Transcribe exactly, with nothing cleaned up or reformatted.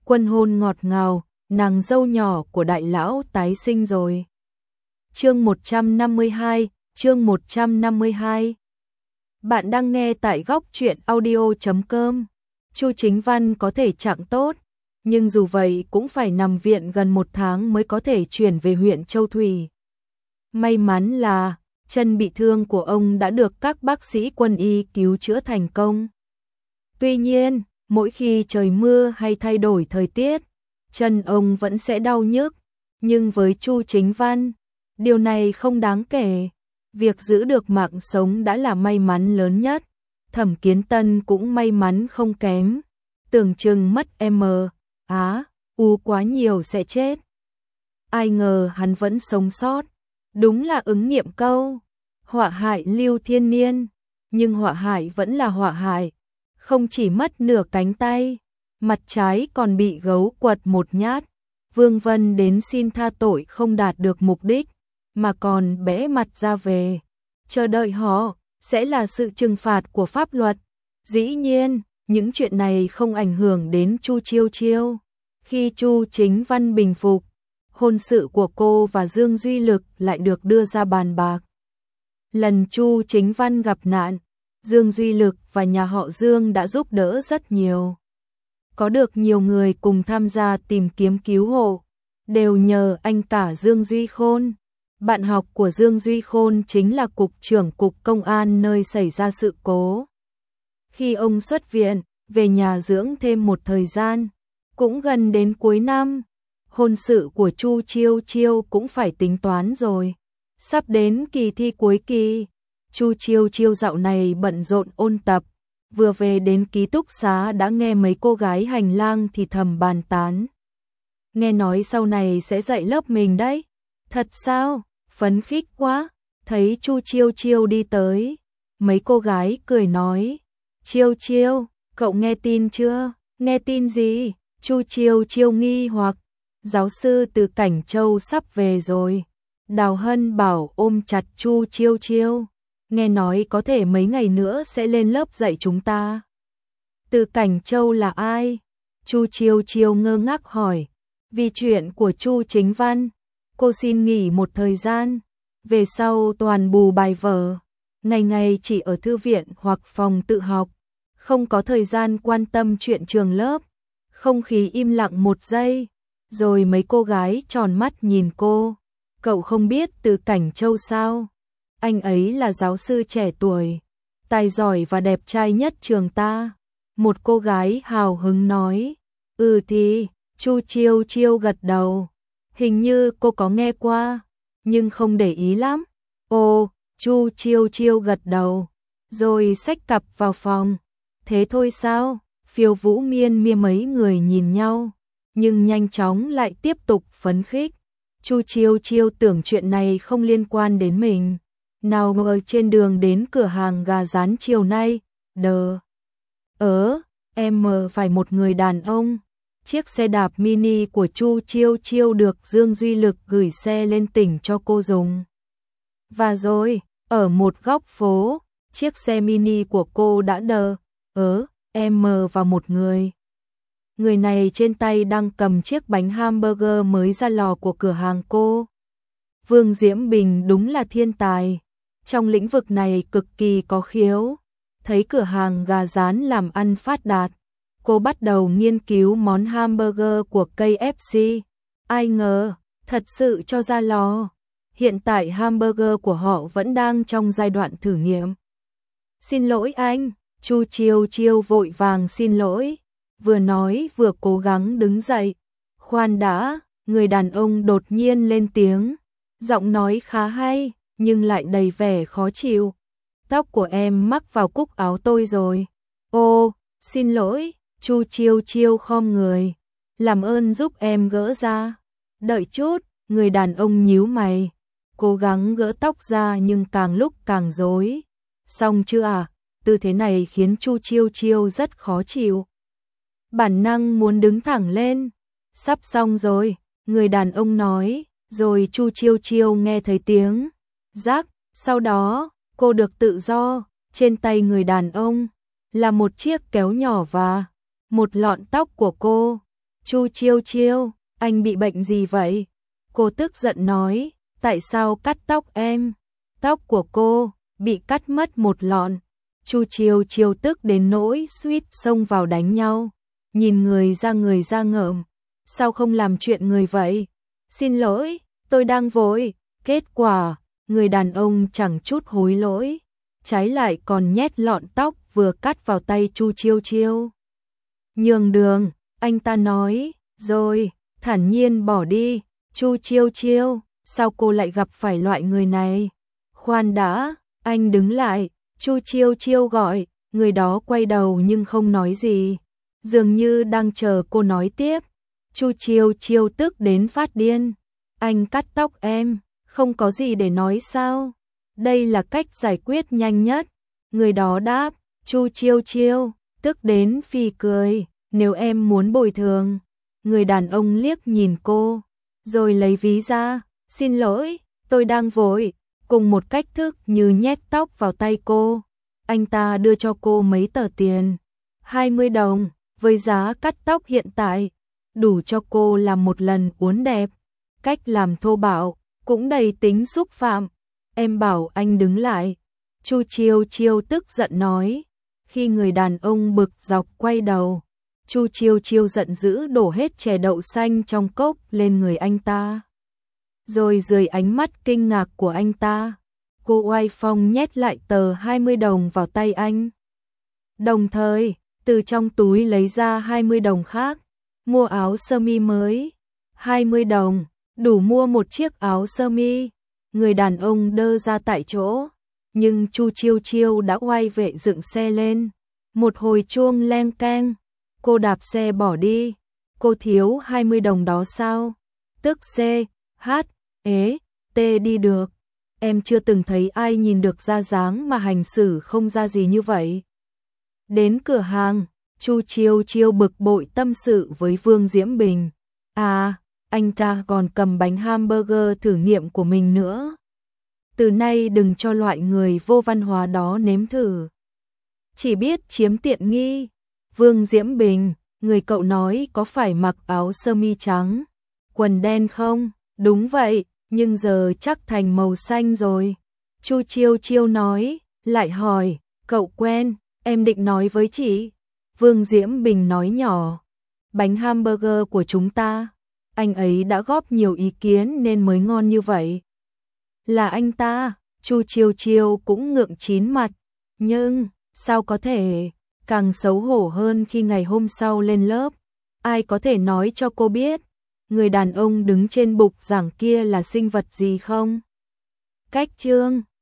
Quân hôn ngọt ngào, nàng dâu nhỏ của đại lão tái sinh rồi. Chương một trăm năm mươi hai, chương một trăm năm mươi hai. Bạn đang nghe tại góc truyện audio chấm com. Chu Chính Văn có thể trạng tốt, nhưng dù vậy cũng phải nằm viện gần một tháng mới có thể chuyển về huyện Châu Thủy. May mắn là chân bị thương của ông đã được các bác sĩ quân y cứu chữa thành công. Tuy nhiên, mỗi khi trời mưa hay thay đổi thời tiết, chân ông vẫn sẽ đau nhức, nhưng với Chu Chính Văn, điều này không đáng kể. Việc giữ được mạng sống đã là may mắn lớn nhất. Thẩm Kiến Tân cũng may mắn không kém, tưởng chừng mất M, Á, U quá nhiều sẽ chết. Ai ngờ hắn vẫn sống sót, đúng là ứng nghiệm câu, họa hại lưu thiên niên, nhưng họa hại vẫn là họa hại, không chỉ mất nửa cánh tay, mặt trái còn bị gấu quật một nhát. Vương Vân đến xin tha tội không đạt được mục đích, mà còn bẽ mặt ra về, chờ đợi họ sẽ là sự trừng phạt của pháp luật. Dĩ nhiên, những chuyện này không ảnh hưởng đến Chu Chiêu Chiêu. Khi Chu Chính Văn bình phục, hôn sự của cô và Dương Duy Lực lại được đưa ra bàn bạc. Lần Chu Chính Văn gặp nạn, Dương Duy Lực và nhà họ Dương đã giúp đỡ rất nhiều. Có được nhiều người cùng tham gia tìm kiếm cứu hộ, đều nhờ anh cả Dương Duy Khôn. Bạn học của Dương Duy Khôn chính là cục trưởng cục công an nơi xảy ra sự cố. Khi ông xuất viện, về nhà dưỡng thêm một thời gian, cũng gần đến cuối năm, hôn sự của Chu Chiêu Chiêu cũng phải tính toán rồi. Sắp đến kỳ thi cuối kỳ, Chu Chiêu Chiêu dạo này bận rộn ôn tập, vừa về đến ký túc xá đã nghe mấy cô gái hành lang thì thầm bàn tán. Nghe nói sau này sẽ dạy lớp mình đấy. Thật sao? Phấn khích quá. Thấy Chu Chiêu Chiêu đi tới, mấy cô gái cười nói, Chiêu Chiêu, cậu nghe tin chưa? Nghe tin gì? Chu Chiêu Chiêu nghi hoặc, giáo sư từ Cảnh Châu sắp về rồi. Đào Hân bảo ôm chặt Chu Chiêu Chiêu, nghe nói có thể mấy ngày nữa sẽ lên lớp dạy chúng ta. Từ Cảnh Châu là ai? Chu Chiêu Chiêu ngơ ngác hỏi. Vì chuyện của Chu Chính Văn, cô xin nghỉ một thời gian, về sau toàn bù bài vở, ngày ngày chỉ ở thư viện hoặc phòng tự học, không có thời gian quan tâm chuyện trường lớp. Không khí im lặng một giây, rồi mấy cô gái tròn mắt nhìn cô. Cậu không biết Từ Cảnh Châu sao? Anh ấy là giáo sư trẻ tuổi, tài giỏi và đẹp trai nhất trường ta. Một cô gái hào hứng nói. Ừ thì, Chu Chiêu Chiêu gật đầu. Hình như cô có nghe qua, nhưng không để ý lắm. Ồ, Chu Chiêu Chiêu gật đầu, rồi xách cặp vào phòng. Thế thôi sao? Phiêu Vũ Miên Mia mấy người nhìn nhau, nhưng nhanh chóng lại tiếp tục phấn khích. Chu Chiêu Chiêu tưởng chuyện này không liên quan đến mình. Nào ngờ trên đường đến cửa hàng gà rán chiều nay, đờ. Ớ, em mờ phải một người đàn ông. Chiếc xe đạp mini của Chu Chiêu Chiêu được Dương Duy Lực gửi xe lên tỉnh cho cô dùng. Và rồi, ở một góc phố, chiếc xe mini của cô đã đờ. Ớ, em mờ vào một người. Người này trên tay đang cầm chiếc bánh hamburger mới ra lò của cửa hàng cô. Vương Diễm Bình đúng là thiên tài, trong lĩnh vực này cực kỳ có khiếu. Thấy cửa hàng gà rán làm ăn phát đạt, cô bắt đầu nghiên cứu món hamburger của K F C. Ai ngờ, thật sự cho ra lò. Hiện tại hamburger của họ vẫn đang trong giai đoạn thử nghiệm. Xin lỗi anh, Chu Chiêu Chiêu vội vàng xin lỗi, vừa nói vừa cố gắng đứng dậy. Khoan đã, người đàn ông đột nhiên lên tiếng, giọng nói khá hay, nhưng lại đầy vẻ khó chịu. Tóc của em mắc vào cúc áo tôi rồi. Ô, xin lỗi, Chu Chiêu Chiêu khom người, làm ơn giúp em gỡ ra. Đợi chút, người đàn ông nhíu mày, cố gắng gỡ tóc ra nhưng càng lúc càng rối. Xong chưa à? Tư thế này khiến Chu Chiêu Chiêu rất khó chịu. Bản năng muốn đứng thẳng lên. Sắp xong rồi, người đàn ông nói, rồi Chu Chiêu Chiêu nghe thấy tiếng rắc, sau đó, cô được tự do. Trên tay người đàn ông là một chiếc kéo nhỏ và một lọn tóc của cô. Chu Chiêu Chiêu, anh bị bệnh gì vậy? Cô tức giận nói, tại sao cắt tóc em? Tóc của cô bị cắt mất một lọn. Chu Chiêu Chiêu tức đến nỗi suýt xông vào đánh nhau. Nhìn người ra người ra ngợm, sao không làm chuyện người vậy? Xin lỗi, tôi đang vội. Kết quả, người đàn ông chẳng chút hối lỗi, trái lại còn nhét lọn tóc vừa cắt vào tay Chu Chiêu Chiêu. Nhường đường, anh ta nói, rồi, thản nhiên bỏ đi. Chu Chiêu Chiêu, sao cô lại gặp phải loại người này? Khoan đã, anh đứng lại. Chu Chiêu Chiêu gọi, người đó quay đầu nhưng không nói gì, dường như đang chờ cô nói tiếp. Chu Chiêu Chiêu tức đến phát điên, anh cắt tóc em, không có gì để nói sao? Đây là cách giải quyết nhanh nhất. Người đó đáp. Chu Chiêu Chiêu tức đến phì cười, nếu em muốn bồi thường. Người đàn ông liếc nhìn cô, rồi lấy ví ra, xin lỗi, tôi đang vội. Cùng một cách thức như nhét tóc vào tay cô, anh ta đưa cho cô mấy tờ tiền, hai mươi đồng, với giá cắt tóc hiện tại, đủ cho cô làm một lần uốn đẹp. Cách làm thô bạo, cũng đầy tính xúc phạm. Em bảo anh đứng lại. Chu Chiêu Chiêu tức giận nói. Khi người đàn ông bực dọc quay đầu, Chu Chiêu Chiêu giận dữ đổ hết chè đậu xanh trong cốc lên người anh ta. Rồi dưới ánh mắt kinh ngạc của anh ta, cô oai phong nhét lại tờ hai mươi đồng vào tay anh. Đồng thời, từ trong túi lấy ra hai mươi đồng khác, mua áo sơ mi mới. hai mươi đồng, đủ mua một chiếc áo sơ mi. Người đàn ông đơ ra tại chỗ, nhưng Chu Chiêu Chiêu đã oai vệ dựng xe lên. Một hồi chuông leng keng, cô đạp xe bỏ đi. Cô thiếu hai mươi đồng đó sao? Tức C, H, ế, T đi được. Em chưa từng thấy ai nhìn được ra dáng mà hành xử không ra gì như vậy. Đến cửa hàng, Chu Chiêu Chiêu bực bội tâm sự với Vương Diễm Bình. À, anh ta còn cầm bánh hamburger thử nghiệm của mình nữa. Từ nay đừng cho loại người vô văn hóa đó nếm thử. Chỉ biết chiếm tiện nghi. Vương Diễm Bình, người cậu nói có phải mặc áo sơ mi trắng, quần đen không? Đúng vậy, nhưng giờ chắc thành màu xanh rồi. Chu Chiêu Chiêu nói, lại hỏi, cậu quen, em định nói với chị. Vương Diễm Bình nói nhỏ, bánh hamburger của chúng ta, anh ấy đã góp nhiều ý kiến nên mới ngon như vậy. Là anh ta. Chu Chiêu Chiêu cũng ngượng chín mặt, nhưng sao có thể? Càng xấu hổ hơn khi ngày hôm sau lên lớp, ai có thể nói cho cô biết người đàn ông đứng trên bục giảng kia là sinh vật gì không? Cách chương